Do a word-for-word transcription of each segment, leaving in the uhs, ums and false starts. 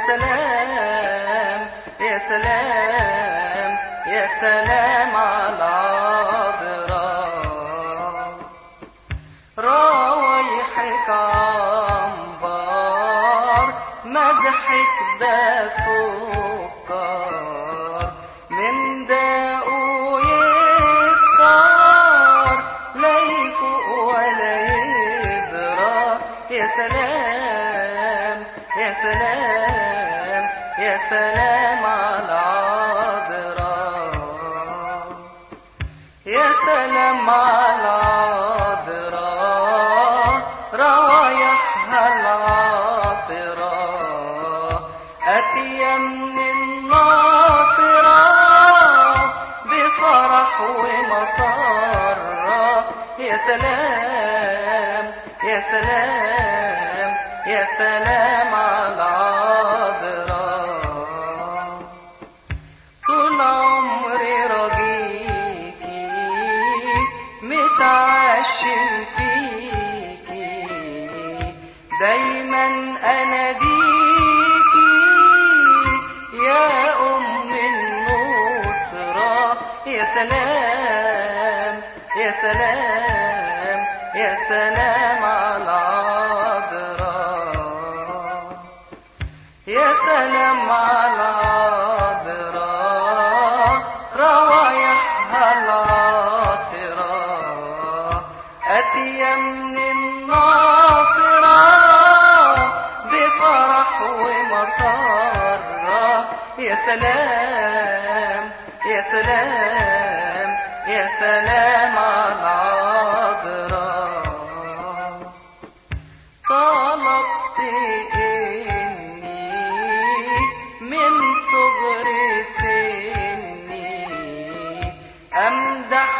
سلام يا سلام يا سلام على العذراء، رايحك عنبر مدحك ده سكر من داقه يسكر لا يفوق ولا يدرى. يا سلام يا سلام يا سلام على العذراء، يا سلام على العذراء روايحها العطرة أتية من الناصرة بفرح ومسرة. يا سلام يا سلام يا سلام على العذراء، طول عمري رجيكي متعشم فيكي دايما اناديكي يا ام النصرة. يا سلام يا سلام يا سلام على العذراء، يا سلام على العذراء روايحها العطرة أتية من الناصرة بفرح ومسرة. يا سلام يا سلام يا سلام على العذراء، طلبت إني من صغر سني أمدح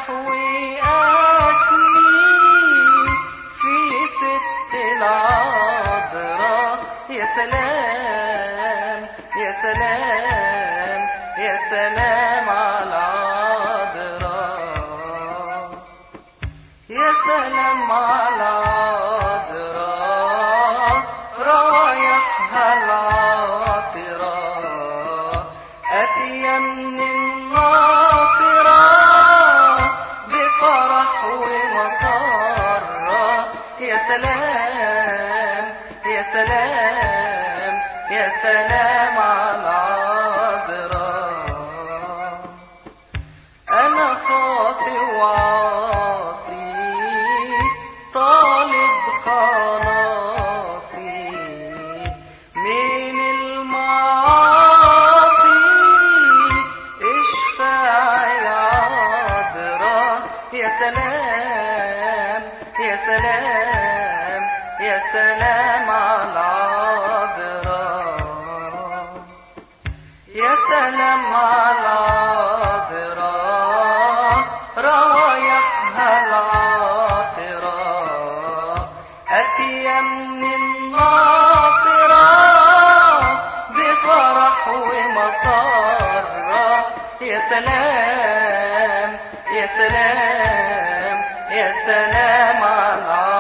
وأثني في ست العذراء. يا سلام يا سلام يا سلام على العذراء، يا سلام على العذراء روايحها العطرة أتية من الناصرة بفرح ومسرة. يا سلام يا سلام يا سلام على العذراء، أنا خاطئ وعاصي طالب خلاصي من المعاصي اشفع يا عذراء. يا سلام يا سلام يا سلام على العذراء، يا سلام على العذراء روايحها العطرة أتية من الناصرة بفرح ومسرة. يا سلام يا سلام يا سلام على